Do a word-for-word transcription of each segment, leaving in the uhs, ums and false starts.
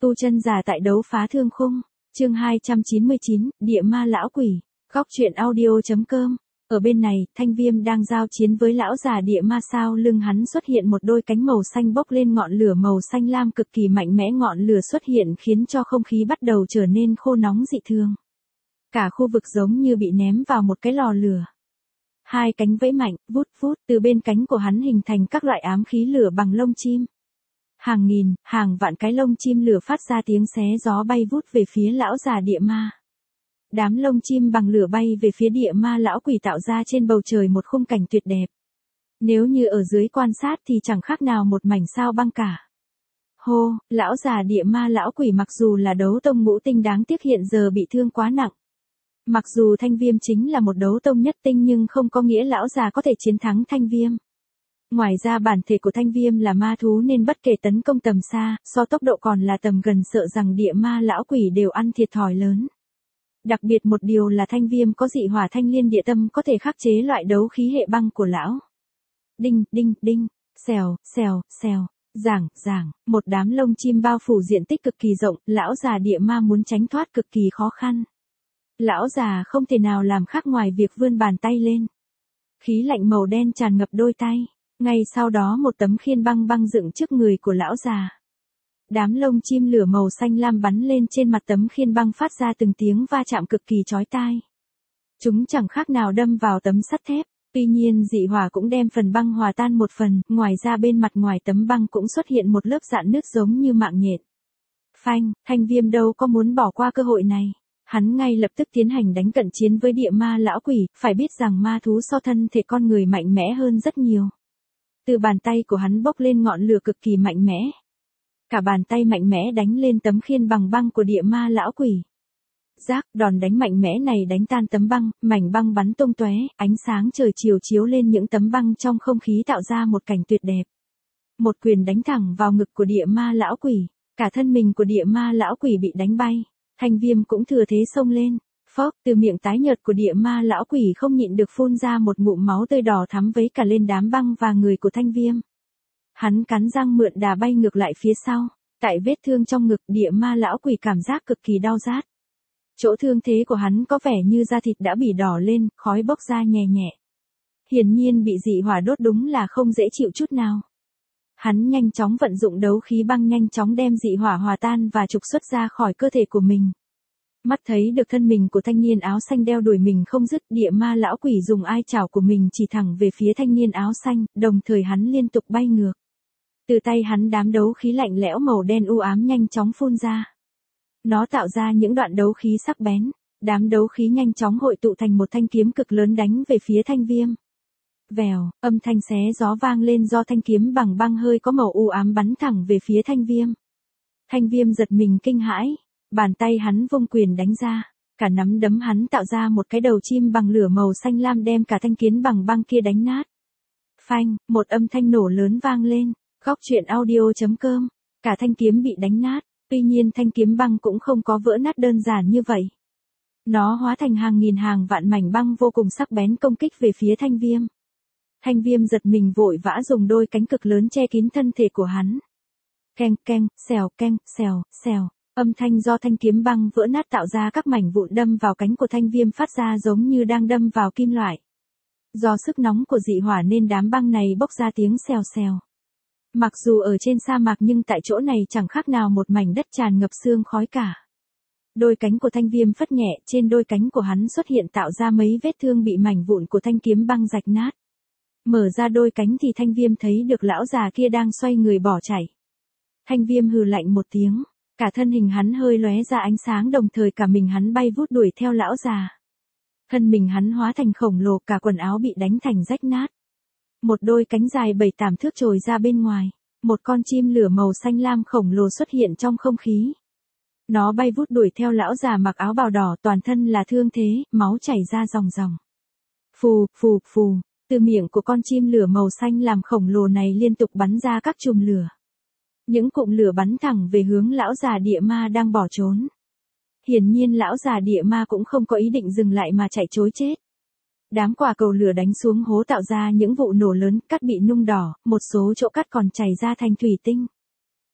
Tu chân giả tại đấu phá thương khung, chương hai trăm chín mươi chín, địa ma lão quỷ, góc truyện audio.com. Ở bên này, Thanh Viêm đang giao chiến với lão già địa ma, sau lưng hắn xuất hiện một đôi cánh màu xanh bốc lên ngọn lửa màu xanh lam cực kỳ mạnh mẽ, ngọn lửa xuất hiện khiến cho không khí bắt đầu trở nên khô nóng dị thường. Cả khu vực giống như bị ném vào một cái lò lửa. Hai cánh vẫy mạnh, vút vút, từ bên cánh của hắn hình thành các loại ám khí lửa bằng lông chim. Hàng nghìn, hàng vạn cái lông chim lửa phát ra tiếng xé gió bay vút về phía lão già địa ma. Đám lông chim bằng lửa bay về phía địa ma lão quỷ tạo ra trên bầu trời một khung cảnh tuyệt đẹp. Nếu như ở dưới quan sát thì chẳng khác nào một mảnh sao băng cả. Hô, lão già địa ma lão quỷ mặc dù là đấu tông ngũ tinh đáng tiếc hiện giờ bị thương quá nặng. Mặc dù Thanh Viêm chính là một đấu tông nhất tinh nhưng không có nghĩa lão già có thể chiến thắng Thanh Viêm. Ngoài ra bản thể của Thanh Viêm là ma thú nên bất kể tấn công tầm xa, so tốc độ còn là tầm gần, sợ rằng địa ma lão quỷ đều ăn thiệt thòi lớn. Đặc biệt một điều là Thanh Viêm có dị hỏa thanh liên địa tâm có thể khắc chế loại đấu khí hệ băng của lão. Đinh, đinh, đinh, xèo, xèo, xèo, giảng, giảng, một đám lông chim bao phủ diện tích cực kỳ rộng, lão già địa ma muốn tránh thoát cực kỳ khó khăn. Lão già không thể nào làm khác ngoài việc vươn bàn tay lên. Khí lạnh màu đen tràn ngập đôi tay, ngay sau đó một tấm khiên băng băng dựng trước người của lão già. Đám lông chim lửa màu xanh lam bắn lên trên mặt tấm khiên băng phát ra từng tiếng va chạm cực kỳ chói tai. Chúng chẳng khác nào đâm vào tấm sắt thép, tuy nhiên dị hỏa cũng đem phần băng hòa tan một phần, ngoài ra bên mặt ngoài tấm băng cũng xuất hiện một lớp rạn nứt giống như mạng nhện. Phanh, Thanh Viêm đâu có muốn bỏ qua cơ hội này. Hắn ngay lập tức tiến hành đánh cận chiến với địa ma lão quỷ, phải biết rằng ma thú so thân thể con người mạnh mẽ hơn rất nhiều. Từ bàn tay của hắn bốc lên ngọn lửa cực kỳ mạnh mẽ. Cả bàn tay mạnh mẽ đánh lên tấm khiên bằng băng của địa ma lão quỷ. Rác, đòn đánh mạnh mẽ này đánh tan tấm băng, mảnh băng bắn tung tóe, ánh sáng trời chiều chiếu lên những tấm băng trong không khí tạo ra một cảnh tuyệt đẹp. Một quyền đánh thẳng vào ngực của địa ma lão quỷ, cả thân mình của địa ma lão quỷ bị đánh bay. Thanh Viêm cũng thừa thế xông lên, phốc, từ miệng tái nhợt của địa ma lão quỷ không nhịn được phun ra một ngụm máu tươi đỏ thắm vấy cả lên đám băng và người của Thanh Viêm. Hắn cắn răng mượn đà bay ngược lại phía sau, tại vết thương trong ngực địa ma lão quỷ cảm giác cực kỳ đau rát. Chỗ thương thế của hắn có vẻ như da thịt đã bị đỏ lên, khói bốc ra nhẹ nhẹ. Hiển nhiên bị dị hỏa đốt đúng là không dễ chịu chút nào. Hắn nhanh chóng vận dụng đấu khí băng nhanh chóng đem dị hỏa hòa tan và trục xuất ra khỏi cơ thể của mình. Mắt thấy được thân mình của thanh niên áo xanh đeo đuổi mình không dứt, địa ma lão quỷ dùng ai chảo của mình chỉ thẳng về phía thanh niên áo xanh, đồng thời hắn liên tục bay ngược. Từ tay hắn đám đấu khí lạnh lẽo màu đen u ám nhanh chóng phun ra. Nó tạo ra những đoạn đấu khí sắc bén, đám đấu khí nhanh chóng hội tụ thành một thanh kiếm cực lớn đánh về phía Thanh Viêm. Vèo, âm thanh xé gió vang lên do thanh kiếm bằng băng hơi có màu u ám bắn thẳng về phía Thanh Viêm. Thanh Viêm giật mình kinh hãi, bàn tay hắn vung quyền đánh ra, cả nắm đấm hắn tạo ra một cái đầu chim bằng lửa màu xanh lam đem cả thanh kiếm bằng băng kia đánh nát. Phanh, một âm thanh nổ lớn vang lên, góc truyện audio.com, cả thanh kiếm bị đánh nát, tuy nhiên thanh kiếm băng cũng không có vỡ nát đơn giản như vậy. Nó hóa thành hàng nghìn hàng vạn mảnh băng vô cùng sắc bén công kích về phía Thanh Viêm. Thanh Viêm giật mình vội vã dùng đôi cánh cực lớn che kín thân thể của hắn. Keng keng, xèo keng, xèo, xèo, âm thanh do thanh kiếm băng vỡ nát tạo ra các mảnh vụn đâm vào cánh của Thanh Viêm phát ra giống như đang đâm vào kim loại. Do sức nóng của dị hỏa nên đám băng này bốc ra tiếng xèo xèo. Mặc dù ở trên sa mạc nhưng tại chỗ này chẳng khác nào một mảnh đất tràn ngập sương khói cả. Đôi cánh của Thanh Viêm phất nhẹ, trên đôi cánh của hắn xuất hiện tạo ra mấy vết thương bị mảnh vụn của thanh kiếm băng rạch nát. Mở ra đôi cánh thì Thanh Viêm thấy được lão già kia đang xoay người bỏ chạy. Thanh Viêm hừ lạnh một tiếng, cả thân hình hắn hơi lóe ra ánh sáng đồng thời cả mình hắn bay vút đuổi theo lão già. Thân mình hắn hóa thành khổng lồ, cả quần áo bị đánh thành rách nát. Một đôi cánh dài bảy tám thước trồi ra bên ngoài, một con chim lửa màu xanh lam khổng lồ xuất hiện trong không khí. Nó bay vút đuổi theo lão già mặc áo bào đỏ, toàn thân là thương thế, máu chảy ra ròng ròng. Phù, phù, phù. Từ miệng của con chim lửa màu xanh làm khổng lồ này liên tục bắn ra các chùm lửa. Những cụm lửa bắn thẳng về hướng lão già địa ma đang bỏ trốn. Hiển nhiên lão già địa ma cũng không có ý định dừng lại mà chạy trối chết. Đám quả cầu lửa đánh xuống hố tạo ra những vụ nổ lớn, cát bị nung đỏ, một số chỗ cát còn chảy ra thành thủy tinh.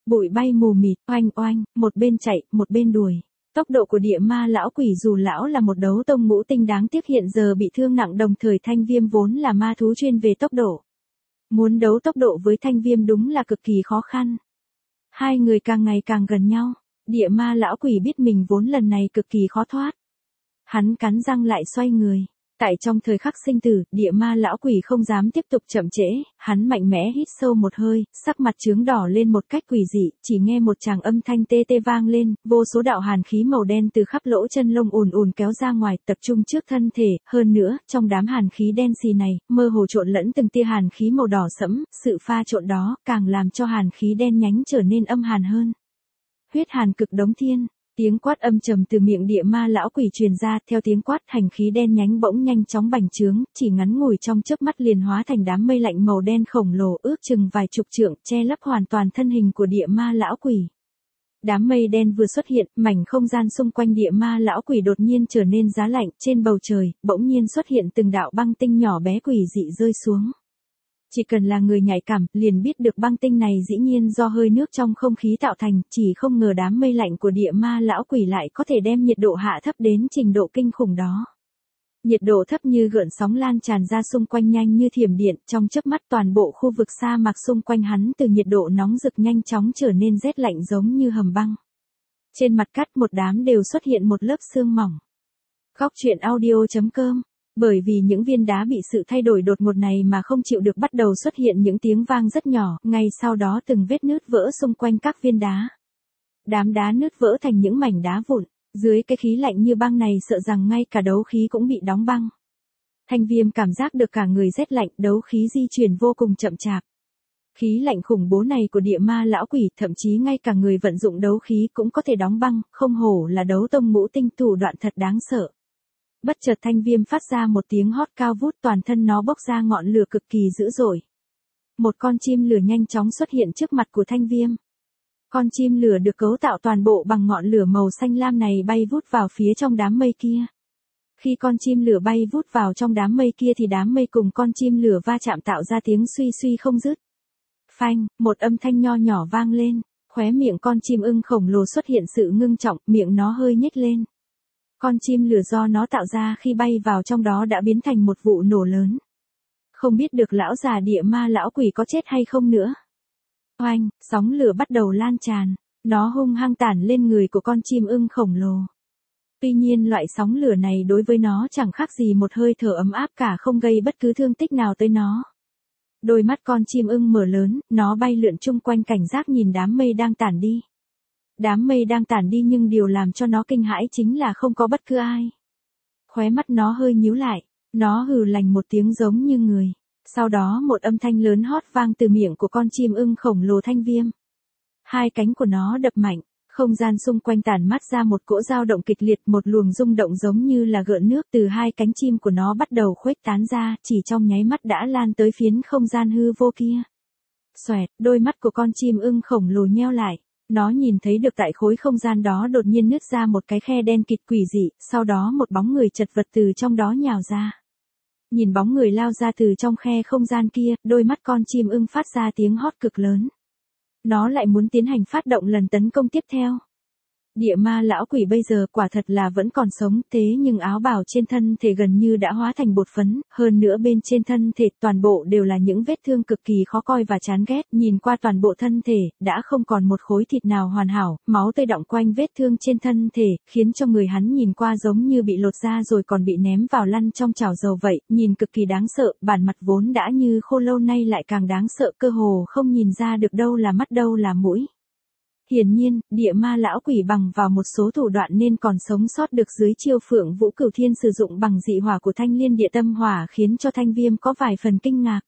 Bụi bay mù mịt, oanh oanh, một bên chạy, một bên đuổi. Tốc độ của địa ma lão quỷ dù lão là một đấu tông ngũ tinh đáng tiếc hiện giờ bị thương nặng, đồng thời Thanh Viêm vốn là ma thú chuyên về tốc độ. Muốn đấu tốc độ với Thanh Viêm đúng là cực kỳ khó khăn. Hai người càng ngày càng gần nhau, địa ma lão quỷ biết mình vốn lần này cực kỳ khó thoát. Hắn cắn răng lại xoay người. Tại trong thời khắc sinh tử, địa ma lão quỷ không dám tiếp tục chậm trễ, hắn mạnh mẽ hít sâu một hơi, sắc mặt chướng đỏ lên một cách quỷ dị, chỉ nghe một tràng âm thanh tê tê vang lên, vô số đạo hàn khí màu đen từ khắp lỗ chân lông ùn ùn kéo ra ngoài, tập trung trước thân thể, hơn nữa, trong đám hàn khí đen xì này, mơ hồ trộn lẫn từng tia hàn khí màu đỏ sẫm, sự pha trộn đó càng làm cho hàn khí đen nhánh trở nên âm hàn hơn. Huyết hàn cực đống thiên. Tiếng quát âm trầm từ miệng địa ma lão quỷ truyền ra, theo tiếng quát hành khí đen nhánh bỗng nhanh chóng bành trướng, chỉ ngắn ngủi trong chớp mắt liền hóa thành đám mây lạnh màu đen khổng lồ ước chừng vài chục trượng, che lấp hoàn toàn thân hình của địa ma lão quỷ. Đám mây đen vừa xuất hiện, mảnh không gian xung quanh địa ma lão quỷ đột nhiên trở nên giá lạnh, trên bầu trời, bỗng nhiên xuất hiện từng đạo băng tinh nhỏ bé quỷ dị rơi xuống. Chỉ cần là người nhạy cảm, liền biết được băng tinh này dĩ nhiên do hơi nước trong không khí tạo thành, chỉ không ngờ đám mây lạnh của địa ma lão quỷ lại có thể đem nhiệt độ hạ thấp đến trình độ kinh khủng đó. Nhiệt độ thấp như gợn sóng lan tràn ra xung quanh nhanh như thiểm điện, trong chớp mắt toàn bộ khu vực sa mạc xung quanh hắn từ nhiệt độ nóng rực nhanh chóng trở nên rét lạnh giống như hầm băng. Trên mặt cát một đám đều xuất hiện một lớp sương mỏng. Góc truyện audio chấm com. Bởi vì những viên đá bị sự thay đổi đột ngột này mà không chịu được bắt đầu xuất hiện những tiếng vang rất nhỏ, ngay sau đó từng vết nứt vỡ xung quanh các viên đá. Đám đá nứt vỡ thành những mảnh đá vụn, dưới cái khí lạnh như băng này sợ rằng ngay cả đấu khí cũng bị đóng băng. Thanh Viêm cảm giác được cả người rét lạnh, đấu khí di chuyển vô cùng chậm chạp. Khí lạnh khủng bố này của địa ma lão quỷ, thậm chí ngay cả người vận dụng đấu khí cũng có thể đóng băng, không hổ là đấu tông ngũ tinh, thủ đoạn thật đáng sợ. Bất chợt Thanh Viêm phát ra một tiếng hót cao vút, toàn thân nó bốc ra ngọn lửa cực kỳ dữ dội. Một con chim lửa nhanh chóng xuất hiện trước mặt của Thanh Viêm. Con chim lửa được cấu tạo toàn bộ bằng ngọn lửa màu xanh lam này bay vút vào phía trong đám mây kia. Khi con chim lửa bay vút vào trong đám mây kia thì đám mây cùng con chim lửa va chạm tạo ra tiếng suy suy không dứt. Phanh, một âm thanh nho nhỏ vang lên, khóe miệng con chim ưng khổng lồ xuất hiện sự ngưng trọng, miệng nó hơi nhếch lên. Con chim lửa do nó tạo ra khi bay vào trong đó đã biến thành một vụ nổ lớn. Không biết được lão già địa ma lão quỷ có chết hay không nữa. Oanh, sóng lửa bắt đầu lan tràn, nó hung hăng tản lên người của con chim ưng khổng lồ. Tuy nhiên loại sóng lửa này đối với nó chẳng khác gì một hơi thở ấm áp cả, không gây bất cứ thương tích nào tới nó. Đôi mắt con chim ưng mở lớn, nó bay lượn chung quanh cảnh giác nhìn đám mây đang tản đi. Đám mây đang tản đi nhưng điều làm cho nó kinh hãi chính là không có bất cứ ai. Khóe mắt nó hơi nhíu lại, nó hừ lành một tiếng giống như người. Sau đó một âm thanh lớn hót vang từ miệng của con chim ưng khổng lồ Thanh Viêm. Hai cánh của nó đập mạnh, không gian xung quanh tản mát ra một cỗ dao động kịch liệt, một luồng rung động giống như là gợn nước từ hai cánh chim của nó bắt đầu khuếch tán ra, chỉ trong nháy mắt đã lan tới phiến không gian hư vô kia. Xoẹt, đôi mắt của con chim ưng khổng lồ nheo lại. Nó nhìn thấy được tại khối không gian đó đột nhiên nứt ra một cái khe đen kịt quỷ dị, sau đó một bóng người chật vật từ trong đó nhào ra. Nhìn bóng người lao ra từ trong khe không gian kia, đôi mắt con chim ưng phát ra tiếng hót cực lớn. Nó lại muốn tiến hành phát động lần tấn công tiếp theo. Địa ma lão quỷ bây giờ quả thật là vẫn còn sống, thế nhưng áo bào trên thân thể gần như đã hóa thành bột phấn, hơn nữa bên trên thân thể toàn bộ đều là những vết thương cực kỳ khó coi và chán ghét, nhìn qua toàn bộ thân thể, đã không còn một khối thịt nào hoàn hảo, máu tươi đọng quanh vết thương trên thân thể, khiến cho người hắn nhìn qua giống như bị lột da rồi còn bị ném vào lăn trong chảo dầu vậy, nhìn cực kỳ đáng sợ, bản mặt vốn đã như khô lâu nay lại càng đáng sợ, cơ hồ không nhìn ra được đâu là mắt đâu là mũi. Hiển nhiên, địa ma lão quỷ bằng vào một số thủ đoạn nên còn sống sót được dưới chiêu Phượng Vũ Cửu Thiên sử dụng bằng dị hỏa của Thanh Liên Địa Tâm Hỏa khiến cho Thanh Viêm có vài phần kinh ngạc.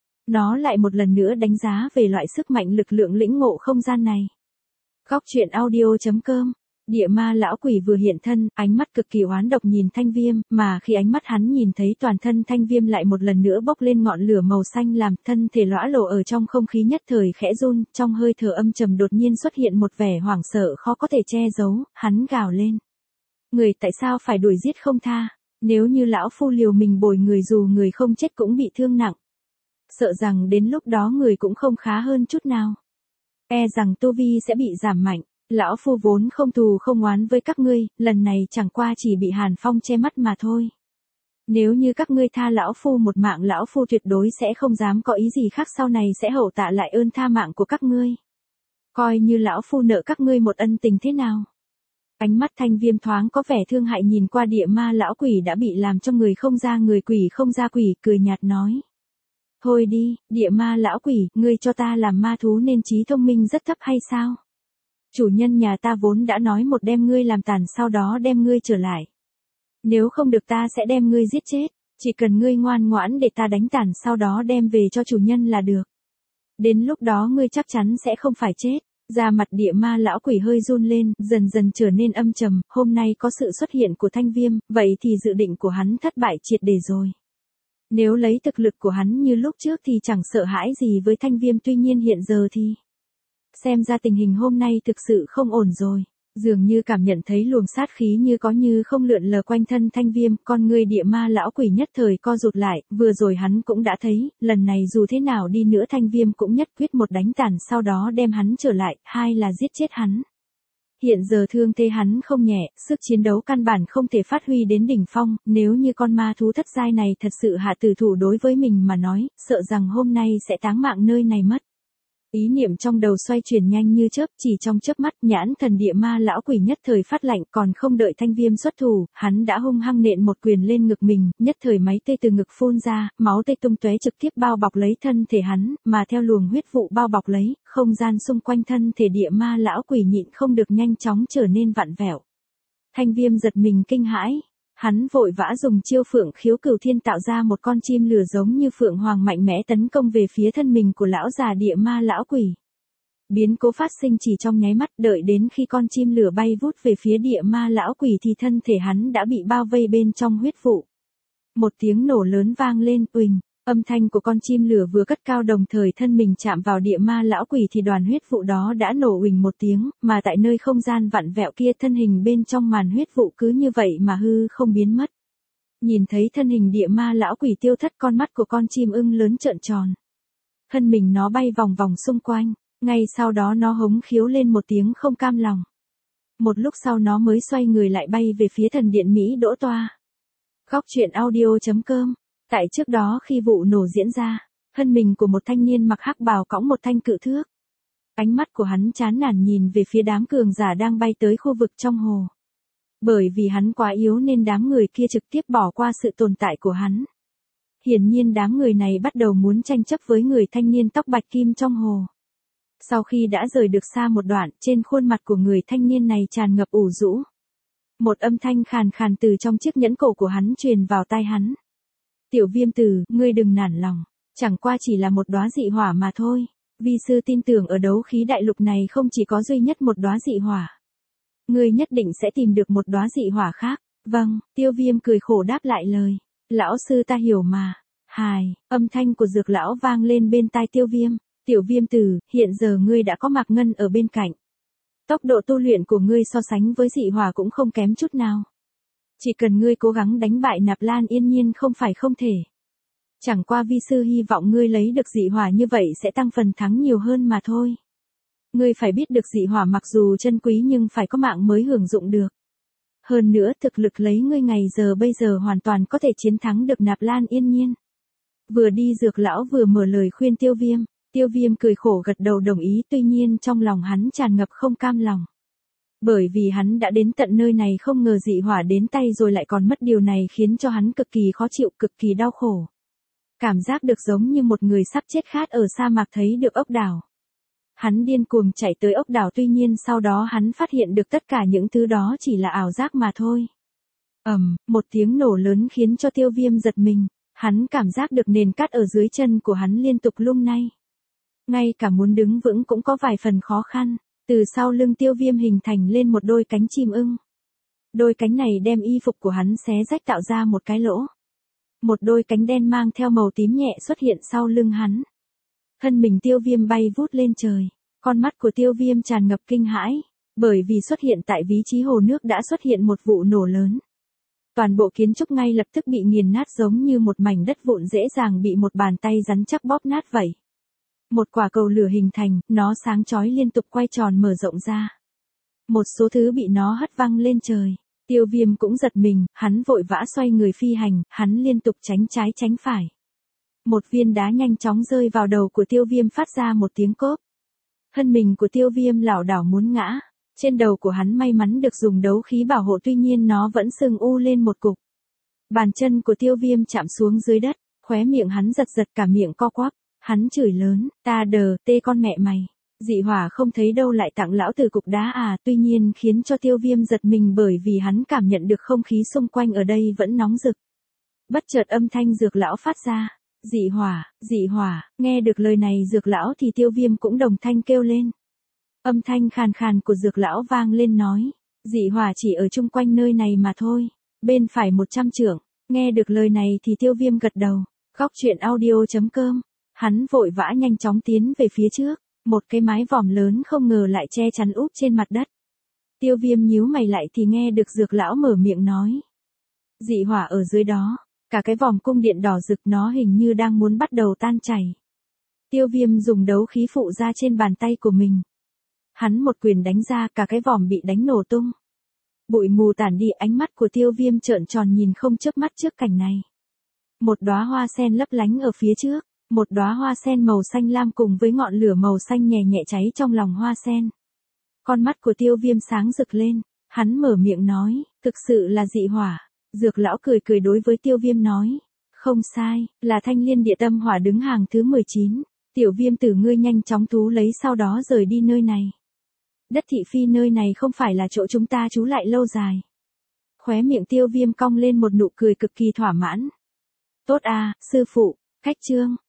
Nó lại một lần nữa đánh giá về loại sức mạnh lực lượng lĩnh ngộ không gian này. Góc truyện audio chấm com. Địa ma lão quỷ vừa hiện thân, ánh mắt cực kỳ oán độc nhìn Thanh Viêm, mà khi ánh mắt hắn nhìn thấy toàn thân Thanh Viêm lại một lần nữa bốc lên ngọn lửa màu xanh làm thân thể lõa lồ ở trong không khí nhất thời khẽ run, trong hơi thở âm trầm đột nhiên xuất hiện một vẻ hoảng sợ khó có thể che giấu, hắn gào lên. Người tại sao phải đuổi giết không tha, nếu như lão phu liều mình bồi người dù người không chết cũng bị thương nặng. Sợ rằng đến lúc đó người cũng không khá hơn chút nào. e rằng tu vi sẽ bị giảm mạnh. Lão phu vốn không thù không oán với các ngươi, lần này chẳng qua chỉ bị Hàn Phong che mắt mà thôi. Nếu như các ngươi tha lão phu một mạng, lão phu tuyệt đối sẽ không dám có ý gì khác, sau này sẽ hậu tạ lại ơn tha mạng của các ngươi. Coi như lão phu nợ các ngươi một ân tình thế nào. Ánh mắt Thanh Viêm thoáng có vẻ thương hại nhìn qua địa ma lão quỷ đã bị làm cho người không ra người quỷ không ra quỷ, cười nhạt nói. Thôi đi, địa ma lão quỷ, ngươi cho ta làm ma thú nên trí thông minh rất thấp hay sao? Chủ nhân nhà ta vốn đã nói một đem ngươi làm tàn, sau đó đem ngươi trở lại. Nếu không được ta sẽ đem ngươi giết chết, chỉ cần ngươi ngoan ngoãn để ta đánh tàn sau đó đem về cho chủ nhân là được. Đến lúc đó ngươi chắc chắn sẽ không phải chết. Da mặt địa ma lão quỷ hơi run lên, dần dần trở nên âm trầm, hôm nay có sự xuất hiện của Thanh Viêm, vậy thì dự định của hắn thất bại triệt để rồi. Nếu lấy thực lực của hắn như lúc trước thì chẳng sợ hãi gì với Thanh Viêm, tuy nhiên hiện giờ thì... Xem ra tình hình hôm nay thực sự không ổn rồi. Dường như cảm nhận thấy luồng sát khí như có như không lượn lờ quanh thân Thanh Viêm, con người địa ma lão quỷ nhất thời co rụt lại, vừa rồi hắn cũng đã thấy, lần này dù thế nào đi nữa Thanh Viêm cũng nhất quyết một đánh tàn, sau đó đem hắn trở lại, hai là giết chết hắn. Hiện giờ thương thế hắn không nhẹ, sức chiến đấu căn bản không thể phát huy đến đỉnh phong, nếu như con ma thú thất giai này thật sự hạ tử thủ đối với mình mà nói, sợ rằng hôm nay sẽ táng mạng nơi này mất. Ý niệm trong đầu xoay chuyển nhanh như chớp, chỉ trong chớp mắt, nhãn thần địa ma lão quỷ nhất thời phát lạnh, còn không đợi Thanh Viêm xuất thủ, hắn đã hung hăng nện một quyền lên ngực mình, nhất thời máy tê từ ngực phun ra, máu tê tung tóe trực tiếp bao bọc lấy thân thể hắn, mà theo luồng huyết vụ bao bọc lấy, không gian xung quanh thân thể địa ma lão quỷ nhịn không được nhanh chóng trở nên vặn vẹo. Thanh Viêm giật mình kinh hãi. Hắn vội vã dùng chiêu Phượng Khiếu Cửu Thiên tạo ra một con chim lửa giống như phượng hoàng mạnh mẽ tấn công về phía thân mình của lão già địa ma lão quỷ. Biến cố phát sinh chỉ trong nháy mắt, đợi đến khi con chim lửa bay vút về phía địa ma lão quỷ thì thân thể hắn đã bị bao vây bên trong huyết vụ. Một tiếng nổ lớn vang lên, uỳnh. Âm thanh của con chim lửa vừa cất cao đồng thời thân mình chạm vào địa ma lão quỷ thì đoàn huyết vụ đó đã nổ uỳnh một tiếng, mà tại nơi không gian vặn vẹo kia thân hình bên trong màn huyết vụ cứ như vậy mà hư không biến mất. Nhìn thấy thân hình địa ma lão quỷ tiêu thất, con mắt của con chim ưng lớn trợn tròn. Thân mình nó bay vòng vòng xung quanh, ngay sau đó nó hống khiếu lên một tiếng không cam lòng. Một lúc sau nó mới xoay người lại bay về phía thần điện Mỹ Đỗ Toa. Góc truyện audio chấm com. Tại trước đó khi vụ nổ diễn ra, thân mình của một thanh niên mặc hắc bào cõng một thanh cự thước. Ánh mắt của hắn chán nản nhìn về phía đám cường giả đang bay tới khu vực trong hồ. Bởi vì hắn quá yếu nên đám người kia trực tiếp bỏ qua sự tồn tại của hắn. Hiển nhiên đám người này bắt đầu muốn tranh chấp với người thanh niên tóc bạch kim trong hồ. Sau khi đã rời được xa một đoạn, trên khuôn mặt của người thanh niên này tràn ngập ủ rũ. Một âm thanh khàn khàn từ trong chiếc nhẫn cổ của hắn truyền vào tai hắn. Tiểu Viêm tử, ngươi đừng nản lòng, chẳng qua chỉ là một đóa dị hỏa mà thôi. Vi sư tin tưởng ở đấu khí đại lục này không chỉ có duy nhất một đóa dị hỏa. Ngươi nhất định sẽ tìm được một đóa dị hỏa khác. Vâng, Tiêu Viêm cười khổ đáp lại lời. Lão sư ta hiểu mà. Hài, âm thanh của Dược lão vang lên bên tai Tiêu Viêm. Tiểu Viêm tử, hiện giờ ngươi đã có Mạc Ngân ở bên cạnh. Tốc độ tu luyện của ngươi so sánh với dị hỏa cũng không kém chút nào. Chỉ cần ngươi cố gắng đánh bại Nạp Lan Yên Nhiên không phải không thể. Chẳng qua vi sư hy vọng ngươi lấy được dị hỏa như vậy sẽ tăng phần thắng nhiều hơn mà thôi. Ngươi phải biết được dị hỏa mặc dù chân quý nhưng phải có mạng mới hưởng dụng được. Hơn nữa thực lực lấy ngươi ngày giờ bây giờ hoàn toàn có thể chiến thắng được Nạp Lan Yên Nhiên. Vừa đi Dược lão vừa mở lời khuyên Tiêu Viêm. Tiêu Viêm cười khổ gật đầu đồng ý, tuy nhiên trong lòng hắn tràn ngập không cam lòng. Bởi vì hắn đã đến tận nơi này không ngờ dị hỏa đến tay rồi lại còn mất, điều này khiến cho hắn cực kỳ khó chịu, cực kỳ đau khổ. Cảm giác được giống như một người sắp chết khát ở sa mạc thấy được ốc đảo. Hắn điên cuồng chạy tới ốc đảo, tuy nhiên sau đó hắn phát hiện được tất cả những thứ đó chỉ là ảo giác mà thôi. Ầm, um, một tiếng nổ lớn khiến cho Tiêu Viêm giật mình, hắn cảm giác được nền cát ở dưới chân của hắn liên tục lung lay. Ngay cả muốn đứng vững cũng có vài phần khó khăn. Từ sau lưng Tiêu Viêm hình thành lên một đôi cánh chim ưng. Đôi cánh này đem y phục của hắn xé rách tạo ra một cái lỗ. Một đôi cánh đen mang theo màu tím nhẹ xuất hiện sau lưng hắn. Thân mình Tiêu Viêm bay vút lên trời. Con mắt của Tiêu Viêm tràn ngập kinh hãi. Bởi vì xuất hiện tại vị trí hồ nước đã xuất hiện một vụ nổ lớn. Toàn bộ kiến trúc ngay lập tức bị nghiền nát giống như một mảnh đất vụn dễ dàng bị một bàn tay rắn chắc bóp nát vậy. Một quả cầu lửa hình thành, nó sáng chói liên tục quay tròn mở rộng ra. Một số thứ bị nó hất văng lên trời. Tiêu Viêm cũng giật mình, hắn vội vã xoay người phi hành, hắn liên tục tránh trái tránh phải. Một viên đá nhanh chóng rơi vào đầu của Tiêu Viêm phát ra một tiếng cốp. Thân mình của Tiêu Viêm lảo đảo muốn ngã. Trên đầu của hắn may mắn được dùng đấu khí bảo hộ, tuy nhiên nó vẫn sưng u lên một cục. Bàn chân của Tiêu Viêm chạm xuống dưới đất, khóe miệng hắn giật giật cả miệng co quắp. Hắn chửi lớn, ta đờ, tê con mẹ mày. Dị hỏa không thấy đâu lại tặng lão tử cục đá à, tuy nhiên khiến cho Tiêu Viêm giật mình bởi vì hắn cảm nhận được không khí xung quanh ở đây vẫn nóng rực. Bất chợt âm thanh Dược lão phát ra, dị hỏa, dị hỏa, nghe được lời này Dược lão thì Tiêu Viêm cũng đồng thanh kêu lên. Âm thanh khàn khàn của Dược lão vang lên nói, dị hỏa chỉ ở chung quanh nơi này mà thôi, bên phải một trăm trượng. Nghe được lời này thì Tiêu Viêm gật đầu. Góc truyện audio chấm com. Hắn vội vã nhanh chóng tiến về phía trước, một cái mái vòm lớn không ngờ lại che chắn úp trên mặt đất. Tiêu Viêm nhíu mày lại thì nghe được Dược lão mở miệng nói. Dị hỏa ở dưới đó, cả cái vòm cung điện đỏ rực nó hình như đang muốn bắt đầu tan chảy. Tiêu Viêm dùng đấu khí phụ ra trên bàn tay của mình. Hắn một quyền đánh ra, cả cái vòm bị đánh nổ tung. Bụi mù tản đi, ánh mắt của Tiêu Viêm trợn tròn nhìn không chớp mắt trước cảnh này. Một đóa hoa sen lấp lánh ở phía trước. Một đóa hoa sen màu xanh lam cùng với ngọn lửa màu xanh nhẹ nhẹ cháy trong lòng hoa sen. Con mắt của Tiêu Viêm sáng rực lên, hắn mở miệng nói, thực sự là dị hỏa. Dược lão cười cười đối với Tiêu Viêm nói, không sai, là Thanh Liên Địa Tâm Hỏa đứng hàng thứ mười chín. Tiểu Viêm tử ngươi nhanh chóng thú lấy sau đó rời đi nơi này. Đất thị phi nơi này không phải là chỗ chúng ta trú lại lâu dài. Khóe miệng Tiêu Viêm cong lên một nụ cười cực kỳ thỏa mãn. Tốt à, sư phụ. Khách chương,